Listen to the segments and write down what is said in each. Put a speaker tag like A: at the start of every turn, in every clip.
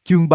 A: Chương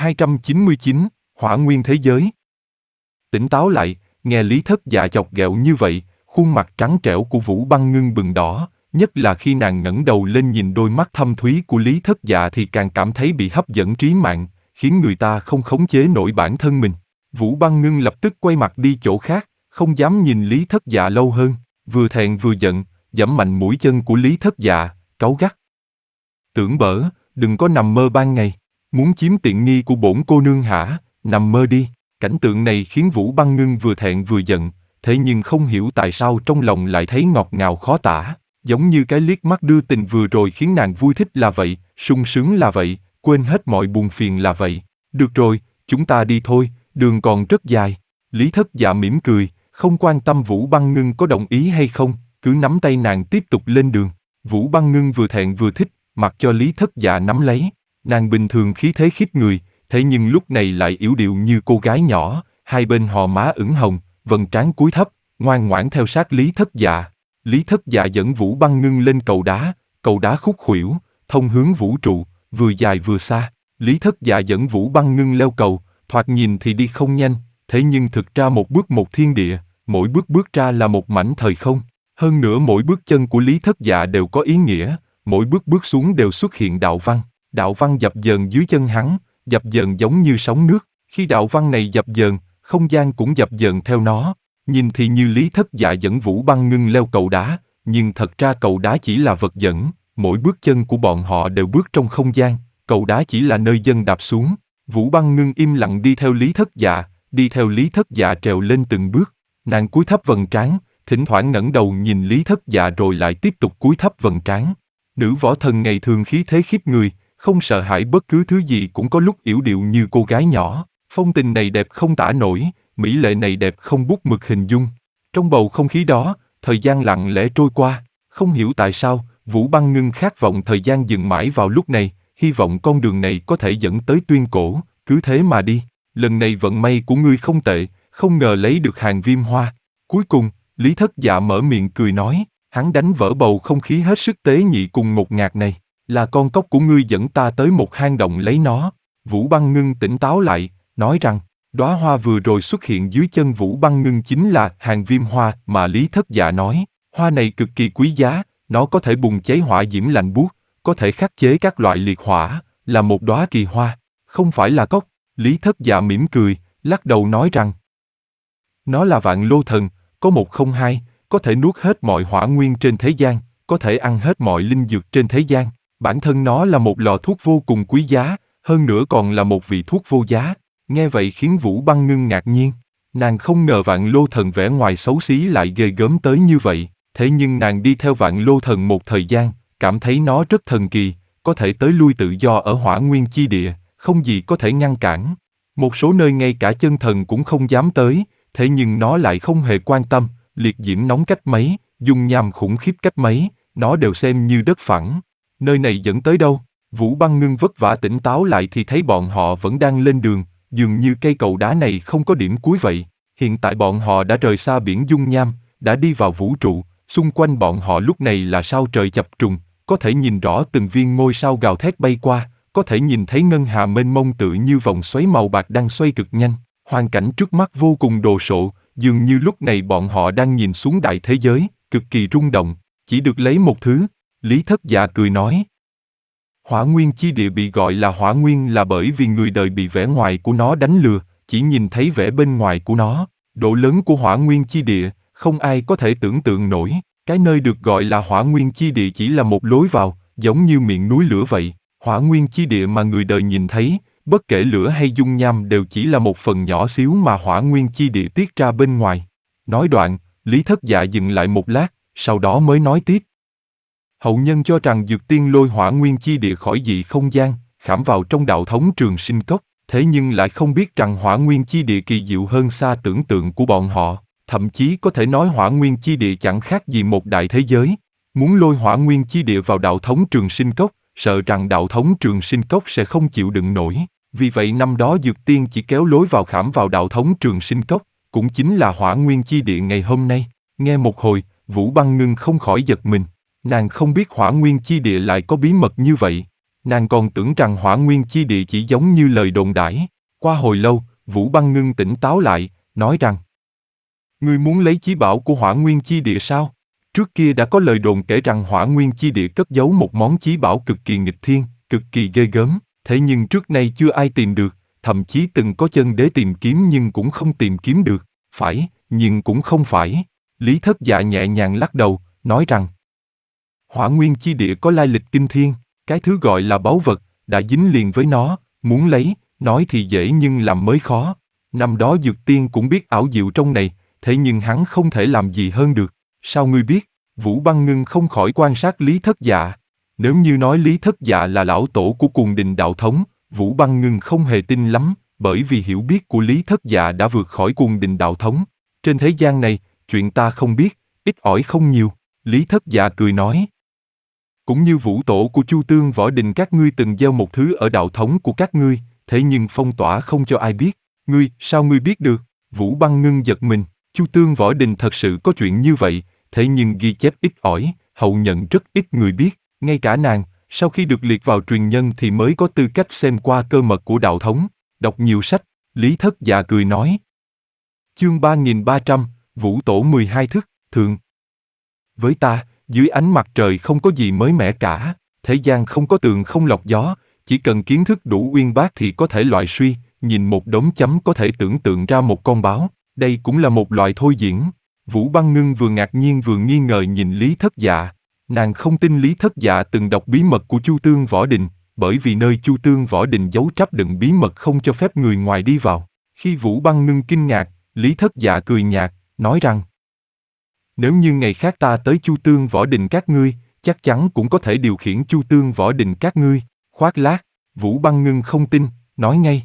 A: 3299, Hỏa Nguyên Thế Giới. Tỉnh táo lại, nghe Lý Thất Dạ chọc ghẹo như vậy, khuôn mặt trắng trẻo của Vũ Băng Ngưng bừng đỏ, nhất là khi nàng ngẩng đầu lên nhìn đôi mắt thâm thúy của Lý Thất Dạ thì càng cảm thấy bị hấp dẫn trí mạng, khiến người ta không khống chế nổi bản thân mình. Vũ Băng Ngưng lập tức quay mặt đi chỗ khác, không dám nhìn Lý Thất Dạ lâu hơn, vừa thẹn vừa giận, giẫm mạnh mũi chân của Lý Thất Dạ, cáu gắt. Tưởng bở, đừng có nằm mơ ban ngày, muốn chiếm tiện nghi của bổn cô nương hả, nằm mơ đi. Cảnh tượng này khiến Vũ Băng Ngưng vừa thẹn vừa giận, thế nhưng không hiểu tại sao trong lòng lại thấy ngọt ngào khó tả, giống như cái liếc mắt đưa tình vừa rồi khiến nàng vui thích là vậy, sung sướng là vậy, quên hết mọi buồn phiền là vậy. Được rồi, chúng ta đi thôi, đường còn rất dài. Lý Thất Dạ mỉm cười, không quan tâm Vũ Băng Ngưng có đồng ý hay không, cứ nắm tay nàng tiếp tục lên đường. Vũ Băng Ngưng vừa thẹn vừa thích, mặc cho Lý Thất Dạ nắm lấy. Nàng bình thường khí thế khiếp người, thế nhưng lúc này lại yểu điệu như cô gái nhỏ, hai bên hò má ửng hồng, vầng trán cúi thấp, ngoan ngoãn theo sát Lý Thất Dạ. Lý Thất Dạ dẫn Vũ Băng Ngưng lên cầu đá khúc khuỷu, thông hướng vũ trụ, vừa dài vừa xa. Lý Thất Dạ dẫn Vũ Băng Ngưng leo cầu, thoạt nhìn thì đi không nhanh, thế nhưng thực ra một bước một thiên địa, mỗi bước bước ra là một mảnh thời không. Hơn nữa mỗi bước chân của Lý Thất Dạ đều có ý nghĩa, mỗi bước bước xuống đều xuất hiện đạo văn dập dờn dưới chân hắn, dập dờn giống như sóng nước. Khi đạo văn này dập dờn, không gian cũng dập dờn theo nó. Nhìn thì như Lý Thất Dạ dẫn Vũ Băng Ngưng leo cầu đá, nhưng thật ra cầu đá chỉ là vật dẫn, mỗi bước chân của bọn họ đều bước trong không gian, cầu đá chỉ là nơi dân đạp xuống. Vũ Băng Ngưng im lặng đi theo Lý Thất Dạ trèo lên từng bước, nàng cúi thấp vầng trán, thỉnh thoảng ngẩng đầu nhìn Lý Thất Dạ rồi lại tiếp tục cúi thấp vầng trán. Nữ võ thần ngày thường khí thế khiếp người, không sợ hãi bất cứ thứ gì, cũng có lúc yểu điệu như cô gái nhỏ. Phong tình này đẹp không tả nổi, mỹ lệ này đẹp không bút mực hình dung. Trong bầu không khí đó, thời gian lặng lẽ trôi qua. Không hiểu tại sao, Vũ Băng Ngưng khát vọng thời gian dừng mãi vào lúc này, hy vọng con đường này có thể dẫn tới tuyên cổ, cứ thế mà đi. Lần này vận may của ngươi không tệ, không ngờ lấy được hàng viêm hoa. Cuối cùng, Lý Thất Dạ mở miệng cười nói, hắn đánh vỡ bầu không khí hết sức tế nhị cùng một ngạt này. Là con cóc của ngươi dẫn ta tới một hang động lấy nó. Vũ Băng Ngưng tỉnh táo lại, nói rằng, đóa hoa vừa rồi xuất hiện dưới chân Vũ Băng Ngưng chính là hàng viêm hoa mà Lý Thất Dạ nói. Hoa này cực kỳ quý giá, nó có thể bùng cháy hỏa diễm lạnh buốt, có thể khắc chế các loại liệt hỏa, là một đóa kỳ hoa, không phải là cóc. Lý Thất Dạ mỉm cười, lắc đầu nói rằng, nó là vạn lô thần, có một không hai, có thể nuốt hết mọi hỏa nguyên trên thế gian, có thể ăn hết mọi linh dược trên thế gian. Bản thân nó là một lò thuốc vô cùng quý giá, hơn nữa còn là một vị thuốc vô giá. Nghe vậy khiến Vũ Băng Ngưng ngạc nhiên. Nàng không ngờ vạn lô thần vẻ ngoài xấu xí lại ghê gớm tới như vậy. Thế nhưng nàng đi theo vạn lô thần một thời gian, cảm thấy nó rất thần kỳ, có thể tới lui tự do ở hỏa nguyên chi địa, không gì có thể ngăn cản. Một số nơi ngay cả chân thần cũng không dám tới, thế nhưng nó lại không hề quan tâm, liệt diễm nóng cách mấy, dung nham khủng khiếp cách mấy, nó đều xem như đất phẳng. Nơi này dẫn tới đâu? Vũ Băng Ngưng vất vả tỉnh táo lại thì thấy bọn họ vẫn đang lên đường, dường như cây cầu đá này không có điểm cuối vậy. Hiện tại bọn họ đã rời xa biển dung nham, đã đi vào vũ trụ, xung quanh bọn họ lúc này là sao trời chập trùng, có thể nhìn rõ từng viên ngôi sao gào thét bay qua, có thể nhìn thấy ngân hà mênh mông tựa như vòng xoáy màu bạc đang xoay cực nhanh. Hoàn cảnh trước mắt vô cùng đồ sộ, dường như lúc này bọn họ đang nhìn xuống đại thế giới, cực kỳ rung động, chỉ được lấy một thứ. Lý Thất Dạ cười nói, hỏa nguyên chi địa bị gọi là hỏa nguyên là bởi vì người đời bị vẻ ngoài của nó đánh lừa, chỉ nhìn thấy vẻ bên ngoài của nó. Độ lớn của hỏa nguyên chi địa, không ai có thể tưởng tượng nổi. Cái nơi được gọi là hỏa nguyên chi địa chỉ là một lối vào, giống như miệng núi lửa vậy. Hỏa nguyên chi địa mà người đời nhìn thấy, bất kể lửa hay dung nham đều chỉ là một phần nhỏ xíu mà hỏa nguyên chi địa tiết ra bên ngoài. Nói đoạn, Lý Thất Dạ dừng lại một lát, sau đó mới nói tiếp. Hậu nhân cho rằng Dược Tiên lôi hỏa nguyên chi địa khỏi dị không gian, khảm vào trong đạo thống Trường Sinh Cốc, thế nhưng lại không biết rằng hỏa nguyên chi địa kỳ diệu hơn xa tưởng tượng của bọn họ, thậm chí có thể nói hỏa nguyên chi địa chẳng khác gì một đại thế giới. Muốn lôi hỏa nguyên chi địa vào đạo thống Trường Sinh Cốc, sợ rằng đạo thống Trường Sinh Cốc sẽ không chịu đựng nổi. Vì vậy năm đó Dược Tiên chỉ kéo lối vào khảm vào đạo thống Trường Sinh Cốc, cũng chính là hỏa nguyên chi địa ngày hôm nay. Nghe một hồi, Vũ Băng Ngưng không khỏi giật mình. Nàng không biết hỏa nguyên chi địa lại có bí mật như vậy. Nàng còn tưởng rằng Hỏa Nguyên Chi Địa chỉ giống như lời đồn đãi. Qua hồi lâu, Vũ Băng Ngưng tỉnh táo lại, nói rằng: Ngươi muốn lấy chí bảo của Hỏa Nguyên Chi Địa sao? Trước kia đã có lời đồn kể rằng Hỏa Nguyên Chi Địa cất giấu một món chí bảo cực kỳ nghịch thiên, cực kỳ ghê gớm, thế nhưng trước nay chưa ai tìm được, thậm chí từng có chân đế tìm kiếm nhưng cũng không tìm kiếm được. Phải, nhưng cũng không phải. Lý Thất Dạ nhẹ nhàng lắc đầu, nói rằng: Hỏa Nguyên Chi Địa có lai lịch kinh thiên, cái thứ gọi là báu vật, đã dính liền với nó, muốn lấy, nói thì dễ nhưng làm mới khó. Năm đó Dược Tiên cũng biết ảo diệu trong này, thế nhưng hắn không thể làm gì hơn được. Sao ngươi biết? Vũ Băng Ngưng không khỏi quan sát Lý Thất Dạ. Nếu như nói Lý Thất Dạ là lão tổ của Cuồng Đình đạo thống, Vũ Băng Ngưng không hề tin lắm, bởi vì hiểu biết của Lý Thất Dạ đã vượt khỏi Cuồng Đình đạo thống. Trên thế gian này, chuyện ta không biết, ít ỏi không nhiều. Lý Thất Dạ cười nói: Cũng như vũ tổ của Chu Tương Võ Đình các ngươi từng gieo một thứ ở đạo thống của các ngươi, thế nhưng phong tỏa không cho ai biết. Sao ngươi biết được? Vũ Băng Ngưng giật mình. Chu Tương Võ Đình thật sự có chuyện như vậy, thế nhưng ghi chép ít ỏi, hậu nhận rất ít người biết. Ngay cả nàng, sau khi được liệt vào truyền nhân thì mới có tư cách xem qua cơ mật của đạo thống. Đọc nhiều sách, Lý Thất Dạ cười nói. Chương 3300, Vũ Tổ 12 thức, thượng. Với ta, dưới ánh mặt trời không có gì mới mẻ cả, thế gian không có tường không lọc gió, chỉ cần kiến thức đủ uyên bác thì có thể loại suy, nhìn một đống chấm có thể tưởng tượng ra một con báo, đây cũng là một loại thôi diễn. Vũ Băng Ngưng vừa ngạc nhiên vừa nghi ngờ nhìn Lý Thất Dạ. Nàng không tin Lý Thất Dạ từng đọc bí mật của Chu Tương Võ Đình, bởi vì nơi Chu Tương Võ Đình giấu tráp đựng bí mật không cho phép người ngoài đi vào. Khi Vũ Băng Ngưng kinh ngạc, Lý Thất Dạ cười nhạt, nói rằng: Nếu như ngày khác ta tới Chu Tương Võ Đình các ngươi, chắc chắn cũng có thể điều khiển Chu Tương Võ Đình các ngươi. Khoác lác, Vũ Băng Ngưng không tin, nói ngay: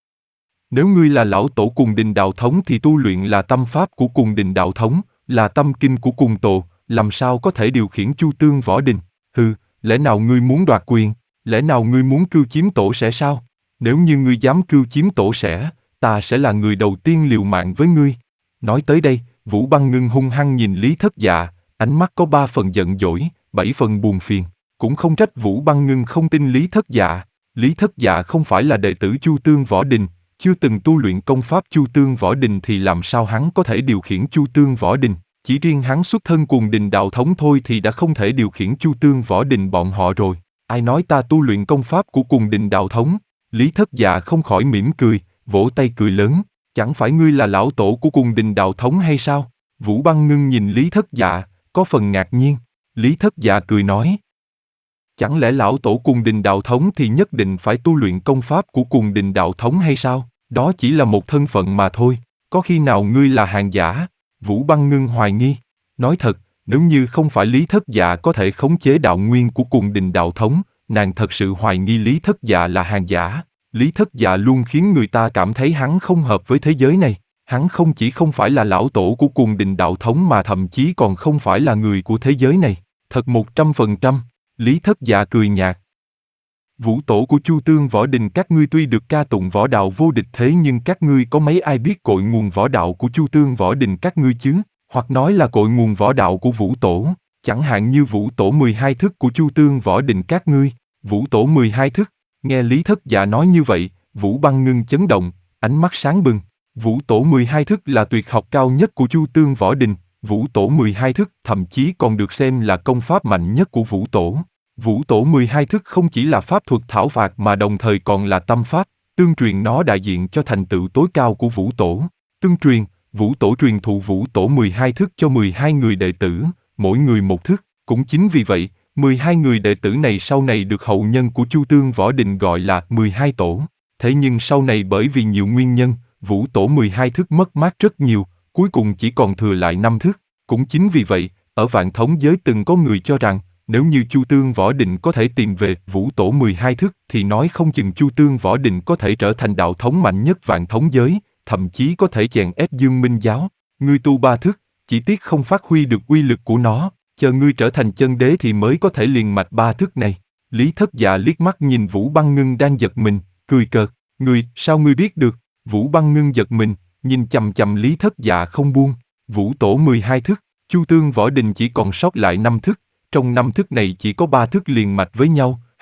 A: Nếu ngươi là lão tổ Cuồng Đình đạo thống thì tu luyện là tâm pháp của Cuồng Đình đạo thống, là tâm kinh của Cuồng Tổ, làm sao có thể điều khiển Chu Tương Võ Đình? Hừ, lẽ nào ngươi muốn đoạt quyền? Lẽ nào ngươi muốn cưu chiếm tổ sẽ sao? Nếu như ngươi dám cưu chiếm tổ sẽ, ta sẽ là người đầu tiên liều mạng với ngươi. Nói tới đây, Vũ Băng Ngưng hung hăng nhìn Lý Thất Dạ, ánh mắt có 3 phần giận dỗi, 7 phần buồn phiền. Cũng không trách Vũ Băng Ngưng không tin Lý Thất Dạ. Lý Thất Dạ không phải là đệ tử Chu Tương Võ Đình, chưa từng tu luyện công pháp Chu Tương Võ Đình thì làm sao hắn có thể điều khiển Chu Tương Võ Đình? Chỉ riêng hắn xuất thân Cuồng Đình đạo thống thôi thì đã không thể điều khiển Chu Tương Võ Đình bọn họ rồi. Ai nói ta tu luyện công pháp của Cuồng Đình đạo thống? Lý Thất Dạ không khỏi mỉm cười, vỗ tay cười lớn. Chẳng phải ngươi là lão tổ của Cuồng Đình đạo thống hay sao? Vũ Băng Ngưng nhìn Lý Thất Dạ, có phần ngạc nhiên. Lý Thất Dạ cười nói: Chẳng lẽ lão tổ Cuồng Đình đạo thống thì nhất định phải tu luyện công pháp của Cuồng Đình đạo thống hay sao? Đó chỉ là một thân phận mà thôi. Có khi nào ngươi là hàng giả? Vũ Băng Ngưng hoài nghi. Nói thật, nếu như không phải Lý Thất Dạ có thể khống chế đạo nguyên của Cuồng Đình đạo thống, nàng thật sự hoài nghi Lý Thất Dạ là hàng giả. Lý Thất Dạ luôn khiến người ta cảm thấy hắn không hợp với thế giới này. Hắn không chỉ không phải là lão tổ của Cuồng Đình đạo thống mà thậm chí còn không phải là người của thế giới này. Thật 100%. Lý Thất Dạ cười nhạt. Vũ tổ của Chu Tương Võ Đình các ngươi tuy được ca tụng võ đạo vô địch thế nhưng các ngươi có mấy ai biết cội nguồn võ đạo của Chu Tương Võ Đình các ngươi chứ? Hoặc nói là cội nguồn võ đạo của Vũ tổ, chẳng hạn như Vũ tổ 12 thức của Chu Tương Võ Đình các ngươi. Vũ tổ 12 thức, nghe Lý Thất Dạ nói như vậy, Vũ Băng Ngưng chấn động, ánh mắt sáng bừng. Vũ tổ 12 thức là tuyệt học cao nhất của Chu Tương Võ Đình. Vũ tổ 12 thức thậm chí còn được xem là công pháp mạnh nhất của Vũ tổ. Vũ tổ 12 thức không chỉ là pháp thuật thảo phạt mà đồng thời còn là tâm pháp, tương truyền nó đại diện cho thành tựu tối cao của Vũ tổ. Tương truyền, Vũ tổ truyền thụ Vũ tổ 12 thức cho 12 người đệ tử, mỗi người một thức. Cũng chính vì vậy, 12 người đệ tử này sau này được hậu nhân của Chu Tương Võ Đình gọi là 12 tổ. Thế nhưng sau này bởi vì nhiều nguyên nhân, Vũ tổ 12 thức mất mát rất nhiều, cuối cùng chỉ còn thừa lại 5 thức. Cũng chính vì vậy, ở Vạn Thống giới từng có người cho rằng, nếu như Chu Tương Võ Đình có thể tìm về Vũ tổ 12 thức thì nói không chừng Chu Tương Võ Đình có thể trở thành đạo thống mạnh nhất Vạn Thống giới, thậm chí có thể chèn ép Dương Minh giáo. Ngươi tu 3 thức, chỉ tiếc không phát huy được uy lực của nó, chờ ngươi trở thành chân đế thì mới có thể liền mạch 3 thức này. Lý Thất Dạ liếc mắt nhìn Vũ Băng Ngưng đang giật mình, cười cợt, sao ngươi biết được? Vũ Băng Ngưng giật mình, nhìn chằm chằm Lý Thất Dạ không buông. Vũ tổ 12 thức, Chu Tương Võ Đình chỉ còn sót lại 5 thức, trong 5 thức này chỉ có 3 thức liền mạch với nhau,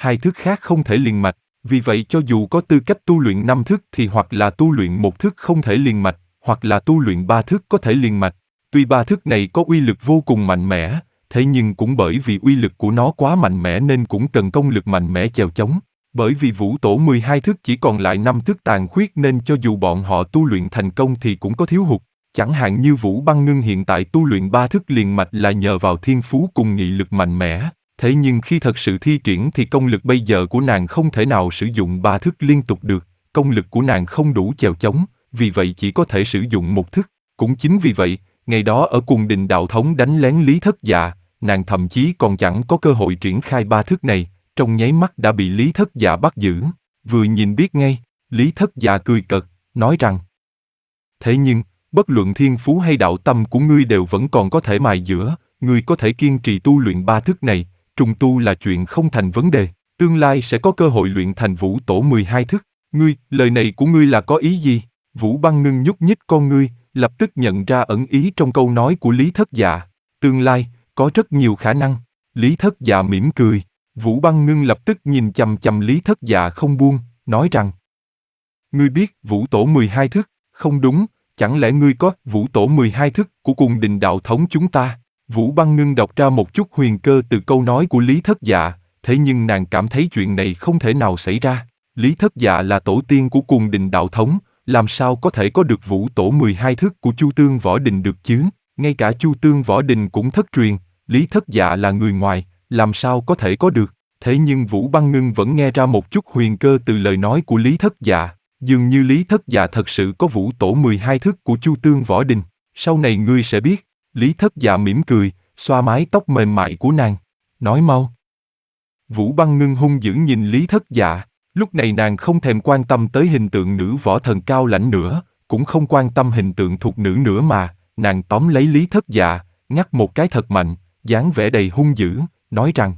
A: hai thức khác không thể liền mạch, vì vậy cho dù có tư cách tu luyện 5 thức thì hoặc là tu luyện một thức không thể liền mạch, hoặc là tu luyện 3 thức có thể liền mạch. Tuy 3 thức này có uy lực vô cùng mạnh mẽ, thế nhưng cũng bởi vì uy lực của nó quá mạnh mẽ nên cũng cần công lực mạnh mẽ chèo chống. Bởi vì Vũ Tổ 12 thức chỉ còn lại 5 thức tàn khuyết nên cho dù bọn họ tu luyện thành công thì cũng có thiếu hụt. Chẳng hạn như Vũ Băng Ngưng hiện tại tu luyện 3 thức liền mạch là nhờ vào thiên phú cùng nghị lực mạnh mẽ. Thế nhưng khi thật sự thi triển thì công lực bây giờ của nàng không thể nào sử dụng 3 thức liên tục được, công lực của nàng không đủ chèo chống, vì vậy chỉ có thể sử dụng một thức. Cũng chính vì vậy, ngày đó ở Cuồng Đình Đạo Thống đánh lén Lý Thất Dạ, nàng thậm chí còn chẳng có cơ hội triển khai 3 thức này, trong nháy mắt đã bị Lý Thất Dạ bắt giữ. Vừa nhìn biết ngay, Lý Thất Dạ cười cợt, nói rằng: thế nhưng, bất luận thiên phú hay đạo tâm của ngươi đều vẫn còn có thể mài giũa, ngươi có thể kiên trì tu luyện 3 thức này, trùng tu là chuyện không thành vấn đề, tương lai sẽ có cơ hội luyện thành Vũ Tổ 12 thức. Ngươi, lời này của ngươi là có ý gì? Vũ Băng Ngưng nhúc nhích con ngươi, lập tức nhận ra ẩn ý trong câu nói của Lý Thất Dạ. Tương lai, có rất nhiều khả năng. Lý Thất Dạ mỉm cười. Vũ Băng Ngưng lập tức nhìn chằm chằm Lý Thất Dạ không buông, nói rằng: ngươi biết Vũ Tổ 12 thức, không đúng, chẳng lẽ ngươi có Vũ Tổ 12 thức của Cuồng Đình Đạo Thống chúng ta? Vũ Băng Ngưng đọc ra một chút huyền cơ từ câu nói của Lý Thất Dạ, thế nhưng nàng cảm thấy chuyện này không thể nào xảy ra. Lý Thất Dạ là tổ tiên của Cuồng Đình Đạo Thống, làm sao có thể có được Vũ Tổ 12 thức của Chu Tương Võ Đình được chứ? Ngay cả Chu Tương Võ Đình cũng thất truyền, Lý Thất Dạ là người ngoài, làm sao có thể có được? Thế nhưng Vũ Băng Ngưng vẫn nghe ra một chút huyền cơ từ lời nói của Lý Thất Dạ. Dường như Lý Thất Dạ thật sự có Vũ Tổ 12 thức của Chu Tương Võ Đình. Sau này ngươi sẽ biết. Lý Thất Dạ mỉm cười, xoa mái tóc mềm mại của nàng. Nói mau. Vũ Băng Ngưng hung dữ nhìn Lý Thất Dạ. Lúc này nàng không thèm quan tâm tới hình tượng nữ võ thần cao lãnh nữa, cũng không quan tâm hình tượng thục nữ nữa mà. Nàng tóm lấy Lý Thất Dạ, ngắt một cái thật mạnh, dáng vẻ đầy hung dữ, nói rằng: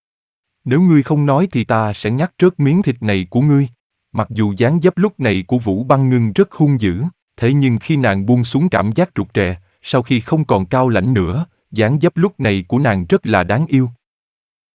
A: nếu ngươi không nói thì ta sẽ ngắt rớt miếng thịt này của ngươi. Mặc dù dáng dấp lúc này của Vũ Băng Ngưng rất hung dữ, thế nhưng khi nàng buông xuống cảm giác rụt rè, sau khi không còn cao lãnh nữa, dáng dấp lúc này của nàng rất là đáng yêu.